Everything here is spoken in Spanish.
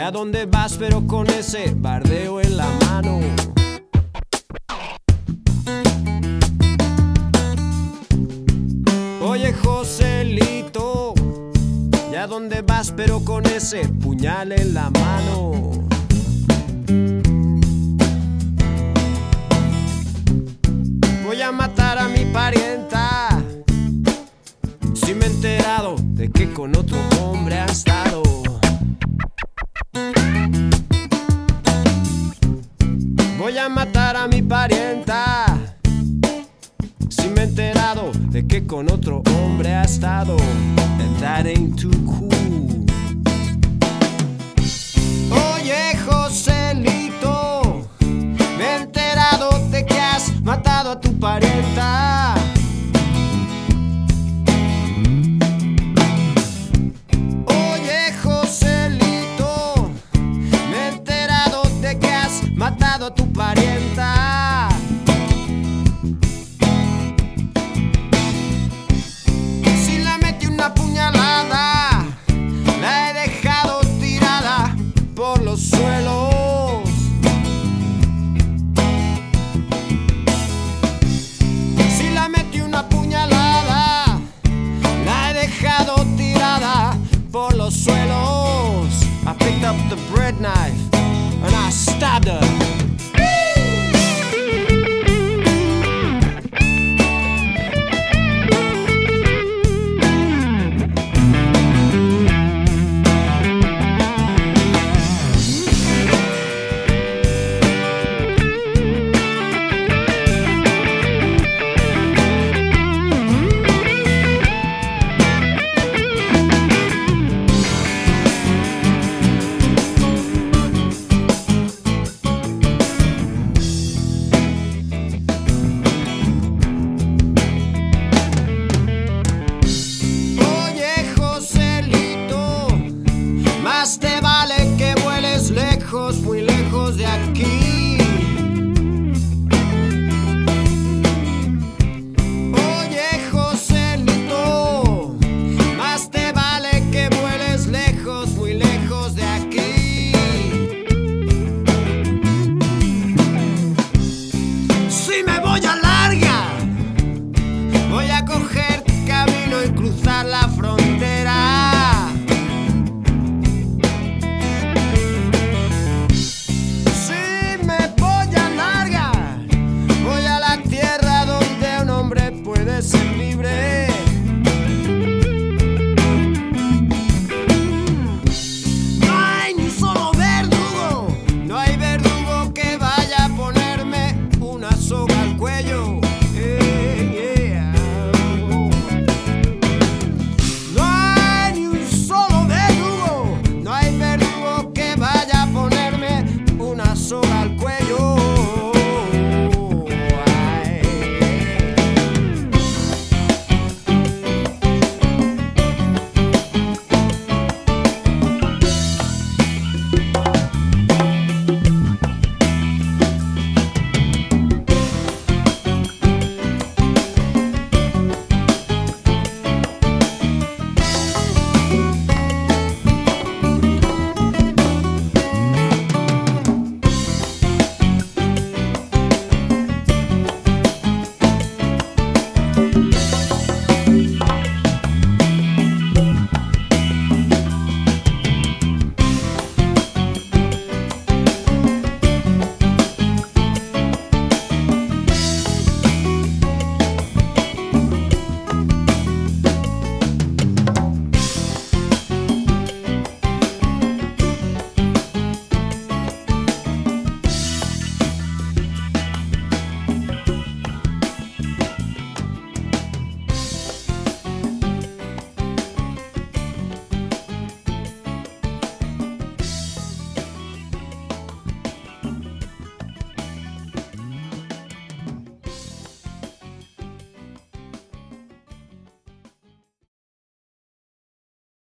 ¿a dónde vas pero con ese bardeo en la mano? Oye Joselito, ¿y a dónde vas pero con ese puñal en la mano? Voy a matar a mi parienta, si me he enterado de que con otro hombre ha estado. Voy a matar a mi parienta, si me he enterado de que con otro hombre ha estado. And that ain't too cool. Oye Joselito, me he enterado de que has matado a tu parienta. Oye Joselito, me he enterado de que has matado a tu parienta.